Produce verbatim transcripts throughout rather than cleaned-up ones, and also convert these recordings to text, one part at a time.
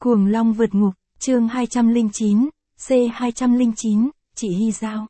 Cuồng long vượt ngục, chương hai trăm lẻ chín, C hai trăm lẻ chín, chị Hy Giao.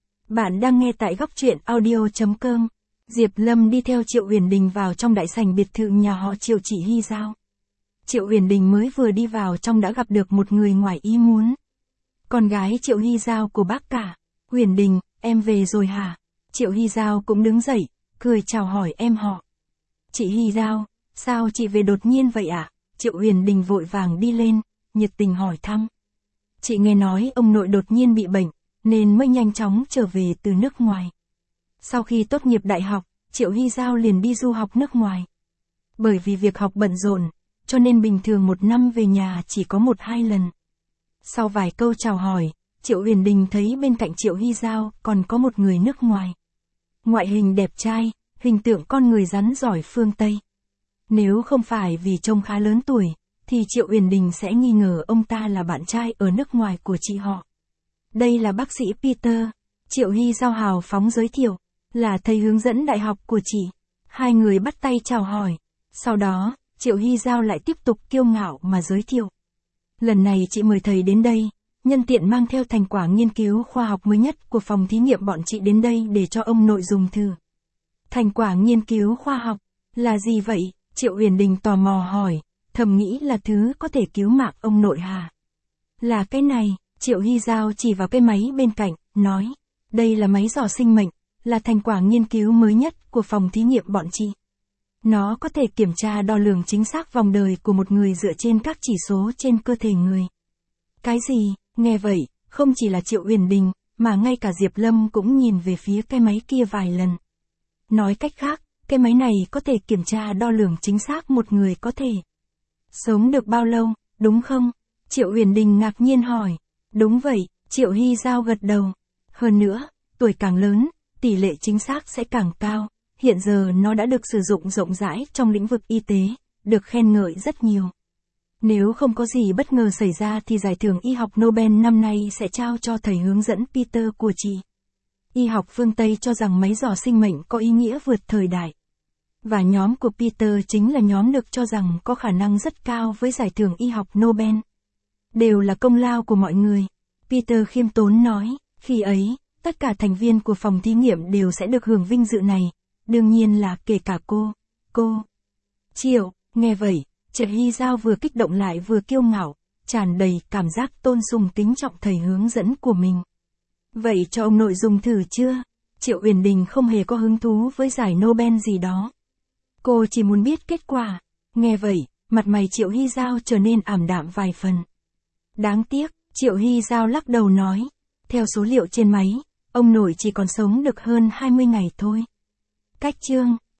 Bạn đang nghe tại góc truyện audio chấm com. Diệp Lâm đi theo Triệu Uyển Đình vào trong đại sảnh biệt thự nhà họ Triệu chị Hy Giao. Triệu Uyển Đình mới vừa đi vào trong đã gặp được một người ngoài ý muốn. Con gái Triệu Hy Giao của bác cả. Uyển Đình, em về rồi hả? Triệu Hy Giao cũng đứng dậy, cười chào hỏi em họ. Chị Hy Giao, sao chị về đột nhiên vậy ạ? À? Triệu Uyển Đình vội vàng đi lên, nhiệt tình hỏi thăm. Chị nghe nói ông nội đột nhiên bị bệnh, nên mới nhanh chóng trở về từ nước ngoài. Sau khi tốt nghiệp đại học, Triệu Hy Giao liền đi du học nước ngoài. Bởi vì việc học bận rộn, cho nên bình thường một năm về nhà chỉ có một hai lần. Sau vài câu chào hỏi, Triệu Uyển Đình thấy bên cạnh Triệu Hy Giao còn có một người nước ngoài. Ngoại hình đẹp trai, hình tượng con người rắn giỏi phương Tây. Nếu không phải vì trông khá lớn tuổi, thì Triệu Uyển Đình sẽ nghi ngờ ông ta là bạn trai ở nước ngoài của chị họ. Đây là bác sĩ Peter, Triệu Hy Giao hào phóng giới thiệu, là thầy hướng dẫn đại học của chị. Hai người bắt tay chào hỏi. Sau đó, Triệu Hy Giao lại tiếp tục kiêu ngạo mà giới thiệu. Lần này chị mời thầy đến đây, nhân tiện mang theo thành quả nghiên cứu khoa học mới nhất của phòng thí nghiệm bọn chị đến đây để cho ông nội dùng thử. Thành quả nghiên cứu khoa học, là gì vậy? Triệu Uyển Đình tò mò hỏi, thầm nghĩ là thứ có thể cứu mạng ông nội hà. Là cái này, Triệu Hy Giao chỉ vào cái máy bên cạnh, nói, đây là máy dò sinh mệnh, là thành quả nghiên cứu mới nhất của phòng thí nghiệm bọn chị. Nó có thể kiểm tra đo lường chính xác vòng đời của một người dựa trên các chỉ số trên cơ thể người. Cái gì? Nghe vậy, không chỉ là Triệu Uyển Đình, mà ngay cả Diệp Lâm cũng nhìn về phía cái máy kia vài lần. Nói cách khác, cái máy này có thể kiểm tra đo lường chính xác một người có thể sống được bao lâu, đúng không? Triệu Uyển Đình ngạc nhiên hỏi. Đúng vậy, Triệu Hy Giao gật đầu. Hơn nữa, tuổi càng lớn, tỷ lệ chính xác sẽ càng cao. Hiện giờ nó đã được sử dụng rộng rãi trong lĩnh vực y tế, được khen ngợi rất nhiều. Nếu không có gì bất ngờ xảy ra thì giải thưởng y học Nobel năm nay sẽ trao cho thầy hướng dẫn Peter của chị. Y học phương Tây cho rằng máy dò sinh mệnh có ý nghĩa vượt thời đại. Và nhóm của Peter chính là nhóm được cho rằng có khả năng rất cao với giải thưởng y học Nobel. Đều là công lao của mọi người. Peter khiêm tốn nói, khi ấy, tất cả thành viên của phòng thí nghiệm đều sẽ được hưởng vinh dự này. Đương nhiên là kể cả cô. Cô. Triệu, nghe vậy, Triệu Hy Giao vừa kích động lại vừa kiêu ngạo, tràn đầy cảm giác tôn sùng kính trọng thầy hướng dẫn của mình. Vậy cho ông nội dùng thử chưa? Triệu Uyển Đình không hề có hứng thú với giải Nobel gì đó. Cô chỉ muốn biết kết quả. Nghe vậy, mặt mày Triệu Hy Giao trở nên ảm đạm vài phần. Đáng tiếc, Triệu Hy Giao lắc đầu nói. Theo số liệu trên máy, ông nội chỉ còn sống được hơn hai mươi ngày thôi. Cách chương